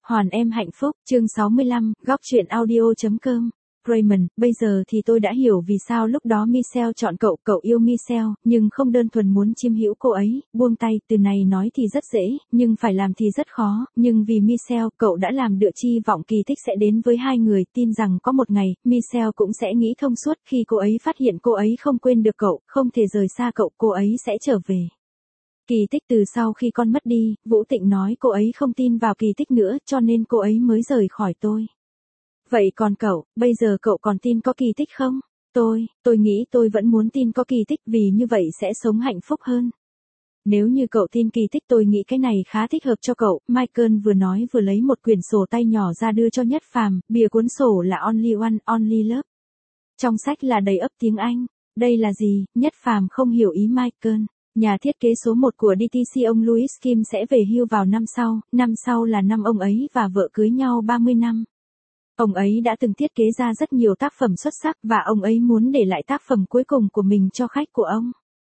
Hoàn em hạnh phúc, chương 65, góc truyện audio.com. Raymond, bây giờ thì tôi đã hiểu vì sao lúc đó Michelle chọn cậu, cậu yêu Michelle, nhưng không đơn thuần muốn chiếm hữu cô ấy, buông tay, từ này nói thì rất dễ, nhưng phải làm thì rất khó, nhưng vì Michelle, cậu đã làm được hy vọng kỳ tích sẽ đến với hai người, tin rằng có một ngày, Michelle cũng sẽ nghĩ thông suốt khi cô ấy phát hiện cô ấy không quên được cậu, không thể rời xa cậu, cô ấy sẽ trở về. Kỳ tích từ sau khi con mất đi, Vũ Tịnh nói cô ấy không tin vào kỳ tích nữa cho nên cô ấy mới rời khỏi tôi. Vậy còn cậu, bây giờ cậu còn tin có kỳ tích không? Tôi nghĩ tôi vẫn muốn tin có kỳ tích vì như vậy sẽ sống hạnh phúc hơn. Nếu như cậu tin kỳ tích tôi nghĩ cái này khá thích hợp cho cậu, Michael vừa nói vừa lấy một quyển sổ tay nhỏ ra đưa cho Nhất Phàm, bìa cuốn sổ là Only One, Only Love. Trong sách là đầy ắp tiếng Anh. Đây là gì? Nhất Phàm không hiểu ý Michael. Nhà thiết kế số 1 của DTC ông Louis Kim sẽ về hưu vào năm sau là năm ông ấy và vợ cưới nhau 30 năm. Ông ấy đã từng thiết kế ra rất nhiều tác phẩm xuất sắc và ông ấy muốn để lại tác phẩm cuối cùng của mình cho khách của ông.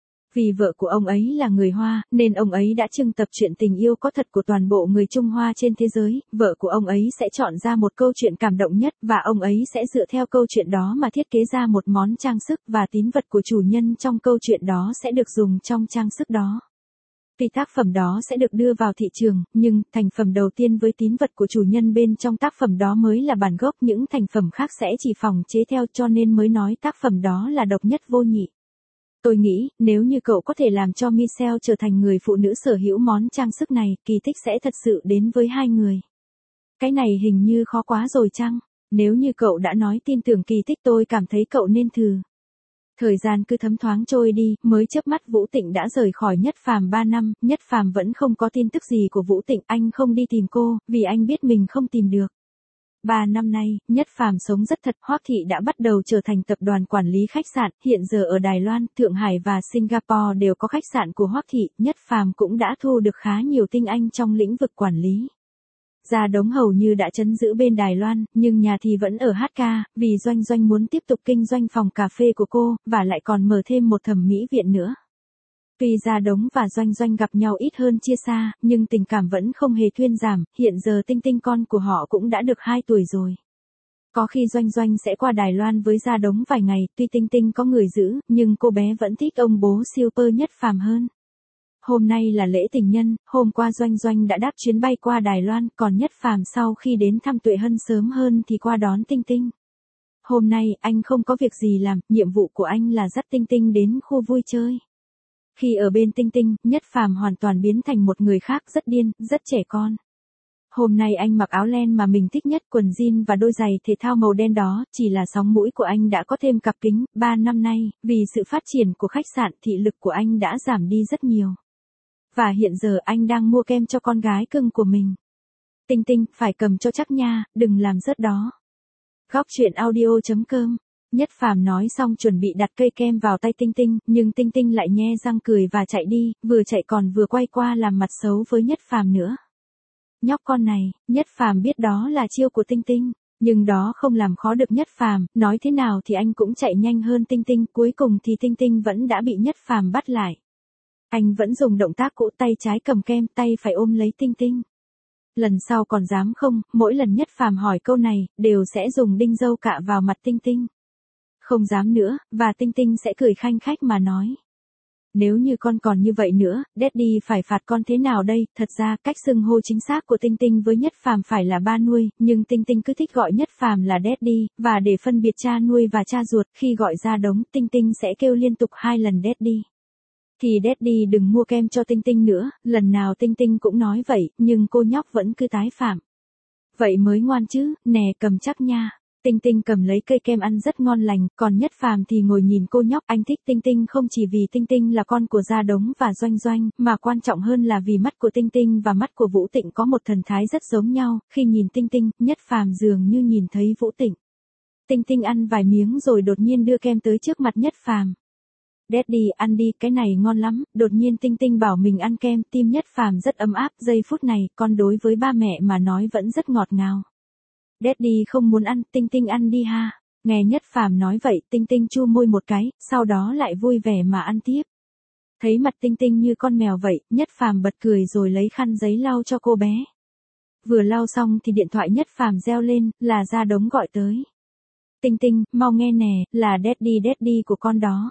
Vì vợ của ông ấy là người Hoa, nên ông ấy đã trưng tập chuyện tình yêu có thật của toàn bộ người Trung Hoa trên thế giới, vợ của ông ấy sẽ chọn ra một câu chuyện cảm động nhất và ông ấy sẽ dựa theo câu chuyện đó mà thiết kế ra một món trang sức và tín vật của chủ nhân trong câu chuyện đó sẽ được dùng trong trang sức đó. Vì tác phẩm đó sẽ được đưa vào thị trường, nhưng thành phẩm đầu tiên với tín vật của chủ nhân bên trong tác phẩm đó mới là bản gốc, những thành phẩm khác sẽ chỉ phòng chế theo cho nên mới nói tác phẩm đó là độc nhất vô nhị. Tôi nghĩ, nếu như cậu có thể làm cho Michelle trở thành người phụ nữ sở hữu món trang sức này, kỳ tích sẽ thật sự đến với hai người. Cái này hình như khó quá rồi chăng? Nếu như cậu đã nói tin tưởng kỳ tích tôi cảm thấy cậu nên thử. Thời gian cứ thấm thoáng trôi đi, mới chớp mắt Vũ Tịnh đã rời khỏi Nhất Phàm 3 năm, Nhất Phàm vẫn không có tin tức gì của Vũ Tịnh, anh không đi tìm cô, vì anh biết mình không tìm được. 3 năm nay, Nhất Phàm sống rất thật, Hoắc Thị đã bắt đầu trở thành tập đoàn quản lý khách sạn, hiện giờ ở Đài Loan, Thượng Hải và Singapore đều có khách sạn của Hoắc Thị, Nhất Phàm cũng đã thu được khá nhiều tinh anh trong lĩnh vực quản lý. Gia Đống hầu như đã trấn giữ bên Đài Loan, nhưng nhà thì vẫn ở HK, vì Doanh Doanh muốn tiếp tục kinh doanh phòng cà phê của cô, và lại còn mở thêm một thẩm mỹ viện nữa. Tuy Gia Đống và Doanh Doanh gặp nhau ít hơn chia xa, nhưng tình cảm vẫn không hề thuyên giảm, hiện giờ Tinh Tinh con của họ cũng đã được 2 tuổi rồi. Có khi Doanh Doanh sẽ qua Đài Loan với Gia Đống vài ngày, tuy Tinh Tinh có người giữ, nhưng cô bé vẫn thích ông bố Super Nhất Phàm hơn. Hôm nay là lễ tình nhân, hôm qua Doanh Doanh đã đáp chuyến bay qua Đài Loan, còn Nhất Phàm sau khi đến thăm Tuệ Hân sớm hơn thì qua đón Tinh Tinh. Hôm nay, anh không có việc gì làm, nhiệm vụ của anh là dắt Tinh Tinh đến khu vui chơi. Khi ở bên Tinh Tinh, Nhất Phàm hoàn toàn biến thành một người khác, rất điên, rất trẻ con. Hôm nay anh mặc áo len mà mình thích nhất, quần jean và đôi giày thể thao màu đen đó, chỉ là sóng mũi của anh đã có thêm cặp kính, 3 năm nay, vì sự phát triển của khách sạn thị lực của anh đã giảm đi rất nhiều. Và hiện giờ anh đang mua kem cho con gái cưng của mình. Tinh Tinh, phải cầm cho chắc nha, đừng làm rớt đó. Góc truyện audio.com. Nhất Phàm nói xong chuẩn bị đặt cây kem vào tay Tinh Tinh, nhưng Tinh Tinh lại nhe răng cười và chạy đi, vừa chạy còn vừa quay qua làm mặt xấu với Nhất Phàm nữa. Nhóc con này, Nhất Phàm biết đó là chiêu của Tinh Tinh, nhưng đó không làm khó được Nhất Phàm, nói thế nào thì anh cũng chạy nhanh hơn Tinh Tinh, cuối cùng thì Tinh Tinh vẫn đã bị Nhất Phàm bắt lại. Anh vẫn dùng động tác cũ, tay trái cầm kem, tay phải ôm lấy Tinh Tinh. Lần sau còn dám không, mỗi lần Nhất Phàm hỏi câu này, đều sẽ dùng đinh dâu cạ vào mặt Tinh Tinh. Không dám nữa, và Tinh Tinh sẽ cười khanh khách mà nói. Nếu như con còn như vậy nữa, Daddy phải phạt con thế nào đây? Thật ra, cách xưng hô chính xác của Tinh Tinh với Nhất Phàm phải là ba nuôi, nhưng Tinh Tinh cứ thích gọi Nhất Phàm là Daddy, và để phân biệt cha nuôi và cha ruột, khi gọi Gia Đống, Tinh Tinh sẽ kêu liên tục 2 lần Daddy. Thì Daddy đừng mua kem cho Tinh Tinh nữa, lần nào Tinh Tinh cũng nói vậy, nhưng cô nhóc vẫn cứ tái phạm. Vậy mới ngoan chứ, nè cầm chắc nha. Tinh Tinh cầm lấy cây kem ăn rất ngon lành, còn Nhất Phàm thì ngồi nhìn cô nhóc. Anh thích Tinh Tinh không chỉ vì Tinh Tinh là con của Gia Đống và Doanh Doanh, mà quan trọng hơn là vì mắt của Tinh Tinh và mắt của Vũ Tịnh có một thần thái rất giống nhau, khi nhìn Tinh Tinh, Nhất Phàm dường như nhìn thấy Vũ Tịnh. Tinh Tinh ăn vài miếng rồi đột nhiên đưa kem tới trước mặt Nhất Phàm. Daddy ăn đi, cái này ngon lắm, đột nhiên Tinh Tinh bảo mình ăn kem, tim Nhất Phàm rất ấm áp, giây phút này, con đối với ba mẹ mà nói vẫn rất ngọt ngào. Daddy không muốn ăn, Tinh Tinh ăn đi ha. Nghe Nhất Phàm nói vậy, Tinh Tinh chu môi một cái, sau đó lại vui vẻ mà ăn tiếp. Thấy mặt Tinh Tinh như con mèo vậy, Nhất Phàm bật cười rồi lấy khăn giấy lau cho cô bé. Vừa lau xong thì điện thoại Nhất Phàm reo lên, là Gia Đống gọi tới. Tinh Tinh, mau nghe nè, là daddy của con đó.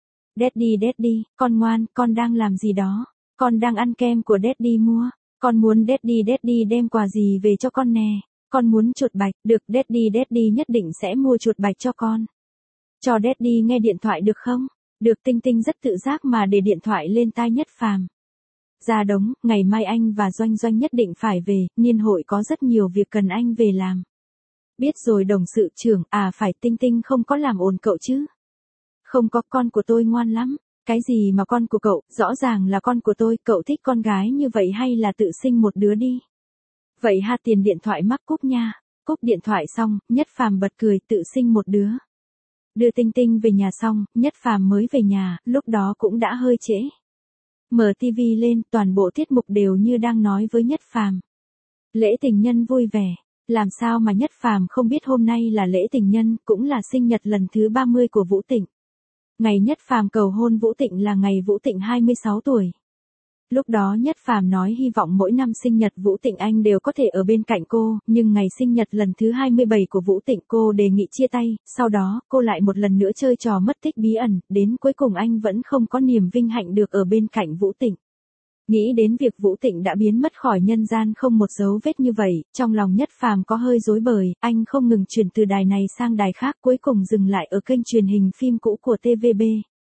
Daddy, con ngoan, con đang làm gì đó? Con đang ăn kem của daddy mua. Con muốn daddy đem quà gì về cho con nè? Con muốn chuột bạch, được daddy nhất định sẽ mua chuột bạch cho con. Cho daddy nghe điện thoại được không? Được. Tinh Tinh rất tự giác mà để điện thoại lên tai Nhất Phàm. Gia Đống, ngày mai anh và Doanh Doanh nhất định phải về, niên hội có rất nhiều việc cần anh về làm. Biết rồi đồng sự trưởng, phải Tinh Tinh không có làm ồn cậu chứ? Không có, con của tôi ngoan lắm. Cái gì mà con của cậu, rõ ràng là con của tôi, cậu thích con gái như vậy hay là tự sinh một đứa đi? Vậy ha, tiền điện thoại mắc cúp nha. Cúp điện thoại xong, Nhất Phàm bật cười, tự sinh một đứa. Đưa Tinh Tinh về nhà xong, Nhất Phàm mới về nhà, lúc đó cũng đã hơi trễ. Mở tivi lên, toàn bộ tiết mục đều như đang nói với Nhất Phàm. Lễ tình nhân vui vẻ. Làm sao mà Nhất Phàm không biết hôm nay là lễ tình nhân, cũng là sinh nhật lần thứ 30 của Vũ Tịnh. Ngày Nhất Phàm cầu hôn Vũ Tịnh là ngày Vũ Tịnh 26 tuổi. Lúc đó Nhất Phàm nói hy vọng mỗi năm sinh nhật Vũ Tịnh anh đều có thể ở bên cạnh cô, nhưng ngày sinh nhật lần thứ 27 của Vũ Tịnh cô đề nghị chia tay, sau đó cô lại một lần nữa chơi trò mất tích bí ẩn, đến cuối cùng anh vẫn không có niềm vinh hạnh được ở bên cạnh Vũ Tịnh. Nghĩ đến việc Vũ Tịnh đã biến mất khỏi nhân gian không một dấu vết như vậy, trong lòng Nhất Phàm có hơi rối bời, anh không ngừng chuyển từ đài này sang đài khác, cuối cùng dừng lại ở kênh truyền hình phim cũ của TVB.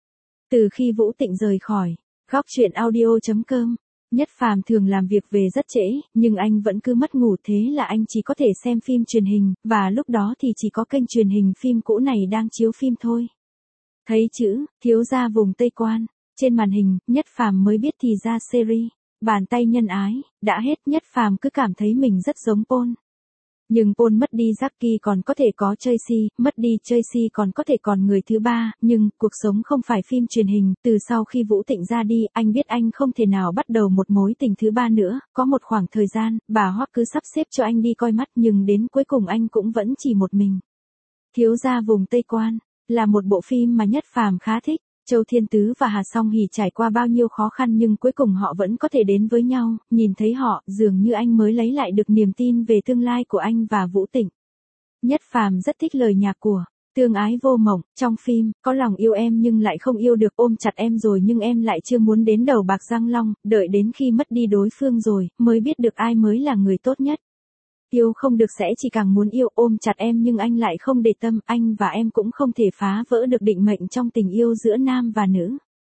Từ khi Vũ Tịnh rời khỏi Góc Chuyện Audio.com, Nhất Phàm thường làm việc về rất trễ, nhưng anh vẫn cứ mất ngủ, thế là anh chỉ có thể xem phim truyền hình, và lúc đó thì chỉ có kênh truyền hình phim cũ này đang chiếu phim thôi. Thấy chữ thiếu gia vùng Tây Quan trên màn hình, Nhất Phàm mới biết thì ra series Bàn tay nhân ái đã hết. Nhất Phàm cứ cảm thấy mình rất giống Paul. Nhưng Paul mất đi Jackie còn có thể có Tracy, mất đi Tracy còn có thể còn người thứ ba, nhưng cuộc sống không phải phim truyền hình. Từ sau khi Vũ Tịnh ra đi, anh biết anh không thể nào bắt đầu một mối tình thứ ba nữa. Có một khoảng thời gian, bà Hoắc cứ sắp xếp cho anh đi coi mắt, nhưng đến cuối cùng anh cũng vẫn chỉ một mình. Thiếu gia vùng Tây Quan là một bộ phim mà Nhất Phàm khá thích. Châu Thiên Tứ và Hà Song Hỷ trải qua bao nhiêu khó khăn nhưng cuối cùng họ vẫn có thể đến với nhau, nhìn thấy họ, dường như anh mới lấy lại được niềm tin về tương lai của anh và Vũ Tịnh. Nhất Phàm rất thích lời nhạc của Tương Ái Vô Mộng, trong phim, có lòng yêu em nhưng lại không yêu được, ôm chặt em rồi nhưng em lại chưa muốn đến đầu bạc răng long, đợi đến khi mất đi đối phương rồi, mới biết được ai mới là người tốt nhất. Yêu không được sẽ chỉ càng muốn yêu, ôm chặt em nhưng anh lại không để tâm, anh và em cũng không thể phá vỡ được định mệnh trong tình yêu giữa nam và nữ.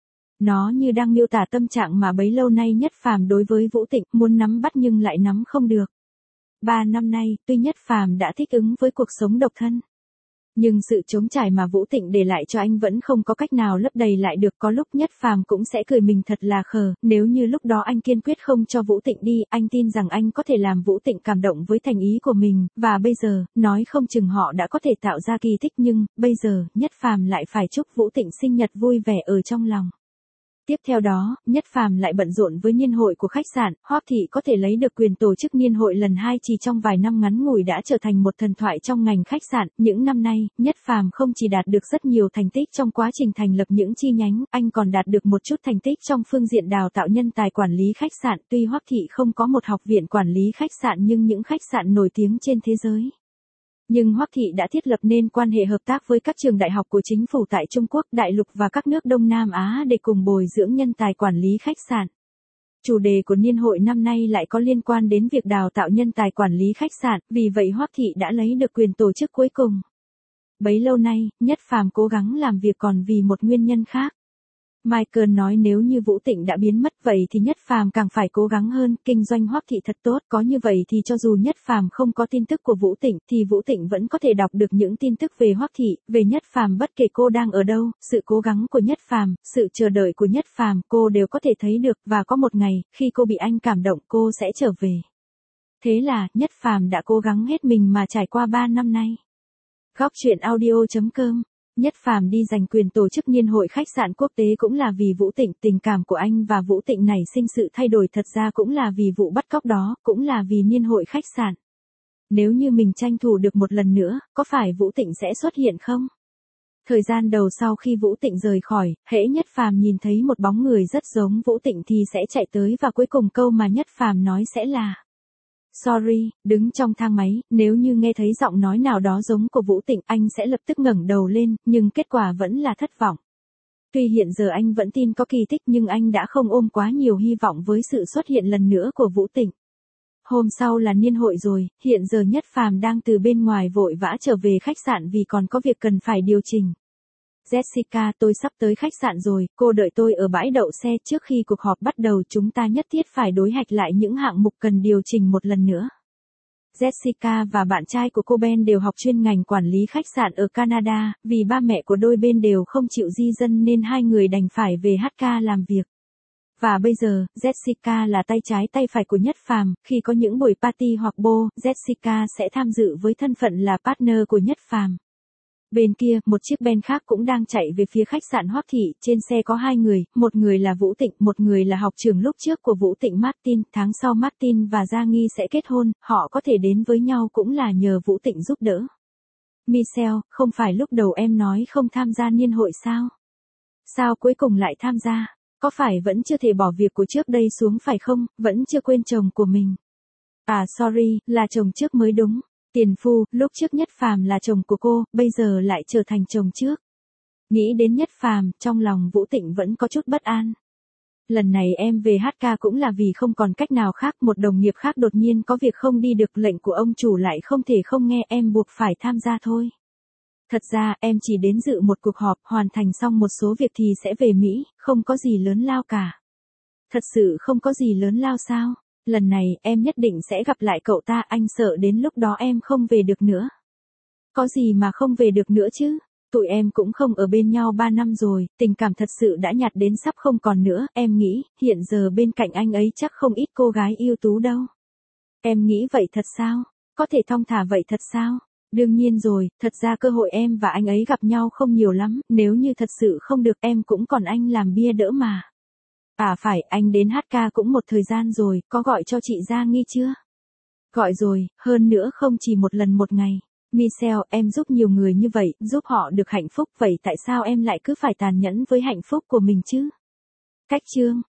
Nó như đang miêu tả tâm trạng mà bấy lâu nay Nhất Phàm đối với Vũ Tịnh, muốn nắm bắt nhưng lại nắm không được. 3 năm nay, tuy Nhất Phàm đã thích ứng với cuộc sống độc thân, nhưng sự trống trải mà Vũ Tịnh để lại cho anh vẫn không có cách nào lấp đầy lại được. Có lúc Nhất Phàm cũng sẽ cười mình thật là khờ, nếu như lúc đó anh kiên quyết không cho Vũ Tịnh đi, anh tin rằng anh có thể làm Vũ Tịnh cảm động với thành ý của mình, và bây giờ, nói không chừng họ đã có thể tạo ra kỳ tích, nhưng, bây giờ, Nhất Phàm lại phải chúc Vũ Tịnh sinh nhật vui vẻ ở trong lòng. Tiếp theo đó, Nhất Phàm lại bận rộn với niên hội của khách sạn, Hoắc Thị có thể lấy được quyền tổ chức niên hội lần 2 chỉ trong vài năm ngắn ngủi đã trở thành một thần thoại trong ngành khách sạn. Những năm nay, Nhất Phàm không chỉ đạt được rất nhiều thành tích trong quá trình thành lập những chi nhánh, anh còn đạt được một chút thành tích trong phương diện đào tạo nhân tài quản lý khách sạn. Tuy Hoắc Thị không có một học viện quản lý khách sạn nhưng những khách sạn nổi tiếng trên thế giới. Nhưng Hoắc Thị đã thiết lập nên quan hệ hợp tác với các trường đại học của chính phủ tại Trung Quốc, đại lục và các nước Đông Nam Á để cùng bồi dưỡng nhân tài quản lý khách sạn. Chủ đề của niên hội năm nay lại có liên quan đến việc đào tạo nhân tài quản lý khách sạn, vì vậy Hoắc Thị đã lấy được quyền tổ chức cuối cùng. Bấy lâu nay, Nhất Phàm cố gắng làm việc còn vì một nguyên nhân khác. Michael nói nếu như Vũ Tịnh đã biến mất vậy thì Nhất Phàm càng phải cố gắng hơn, kinh doanh Hoắc Thị thật tốt, có như vậy thì cho dù Nhất Phàm không có tin tức của Vũ Tịnh thì Vũ Tịnh vẫn có thể đọc được những tin tức về Hoắc Thị, về Nhất Phàm bất kể cô đang ở đâu, sự cố gắng của Nhất Phàm, sự chờ đợi của Nhất Phàm, cô đều có thể thấy được, và có một ngày, khi cô bị anh cảm động, cô sẽ trở về. Thế là, Nhất Phàm đã cố gắng hết mình mà trải qua 3 năm nay. Góc Chuyện Audio.com. Nhất Phàm đi giành quyền tổ chức niên hội khách sạn quốc tế cũng là vì Vũ Tịnh, tình cảm của anh và Vũ Tịnh nảy sinh sự thay đổi thật ra cũng là vì vụ bắt cóc đó, cũng là vì niên hội khách sạn. Nếu như mình tranh thủ được một lần nữa, có phải Vũ Tịnh sẽ xuất hiện không? Thời gian đầu sau khi Vũ Tịnh rời khỏi, hễ Nhất Phàm nhìn thấy một bóng người rất giống Vũ Tịnh thì sẽ chạy tới, và cuối cùng câu mà Nhất Phàm nói sẽ là: Sorry, đứng trong thang máy, nếu như nghe thấy giọng nói nào đó giống của Vũ Tịnh, anh sẽ lập tức ngẩng đầu lên, nhưng kết quả vẫn là thất vọng. Tuy hiện giờ anh vẫn tin có kỳ tích nhưng anh đã không ôm quá nhiều hy vọng với sự xuất hiện lần nữa của Vũ Tịnh. Hôm sau là niên hội rồi, hiện giờ Nhất Phàm đang từ bên ngoài vội vã trở về khách sạn vì còn có việc cần phải điều chỉnh. Jessica, tôi sắp tới khách sạn rồi, cô đợi tôi ở bãi đậu xe trước khi cuộc họp bắt đầu, chúng ta nhất thiết phải đối hạch lại những hạng mục cần điều chỉnh một lần nữa. Jessica và bạn trai của cô Ben đều học chuyên ngành quản lý khách sạn ở Canada, vì ba mẹ của đôi bên đều không chịu di dân nên hai người đành phải về HK làm việc. Và bây giờ, Jessica là tay trái tay phải của Nhất Phàm, khi có những buổi party hoặc bô, Jessica sẽ tham dự với thân phận là partner của Nhất Phàm. Bên kia, một chiếc Ben khác cũng đang chạy về phía khách sạn Hoắc Thị, trên xe có hai người, một người là Vũ Tịnh, một người là học trưởng lúc trước của Vũ Tịnh Martin, tháng sau Martin và Gia Nghi sẽ kết hôn, họ có thể đến với nhau cũng là nhờ Vũ Tịnh giúp đỡ. Michelle, không phải lúc đầu em nói không tham gia niên hội sao? Sao cuối cùng lại tham gia? Có phải vẫn chưa thể bỏ việc của trước đây xuống phải không, vẫn chưa quên chồng của mình? À sorry, là chồng trước mới đúng. Tiền phu, lúc trước Nhất Phàm là chồng của cô, bây giờ lại trở thành chồng trước. Nghĩ đến Nhất Phàm, trong lòng Vũ Tịnh vẫn có chút bất an. Lần này em về HK cũng là vì không còn cách nào khác, một đồng nghiệp khác đột nhiên có việc không đi được, lệnh của ông chủ lại không thể không nghe, em buộc phải tham gia thôi. Thật ra, em chỉ đến dự một cuộc họp, hoàn thành xong một số việc thì sẽ về Mỹ, không có gì lớn lao cả. Thật sự không có gì lớn lao sao? Lần này, em nhất định sẽ gặp lại cậu ta, anh sợ đến lúc đó em không về được nữa. Có gì mà không về được nữa chứ? Tụi em cũng không ở bên nhau 3 năm rồi, tình cảm thật sự đã nhạt đến sắp không còn nữa, em nghĩ, hiện giờ bên cạnh anh ấy chắc không ít cô gái ưu tú đâu. Em nghĩ vậy thật sao? Có thể thong thả vậy thật sao? Đương nhiên rồi, thật ra cơ hội em và anh ấy gặp nhau không nhiều lắm, nếu như thật sự không được em cũng còn anh làm bia đỡ mà. À phải, anh đến HK cũng một thời gian rồi, có gọi cho chị Gia Nghi chưa? Gọi rồi, hơn nữa không chỉ một lần một ngày. Michelle, em giúp nhiều người như vậy, giúp họ được hạnh phúc, vậy tại sao em lại cứ phải tàn nhẫn với hạnh phúc của mình chứ? Cách chương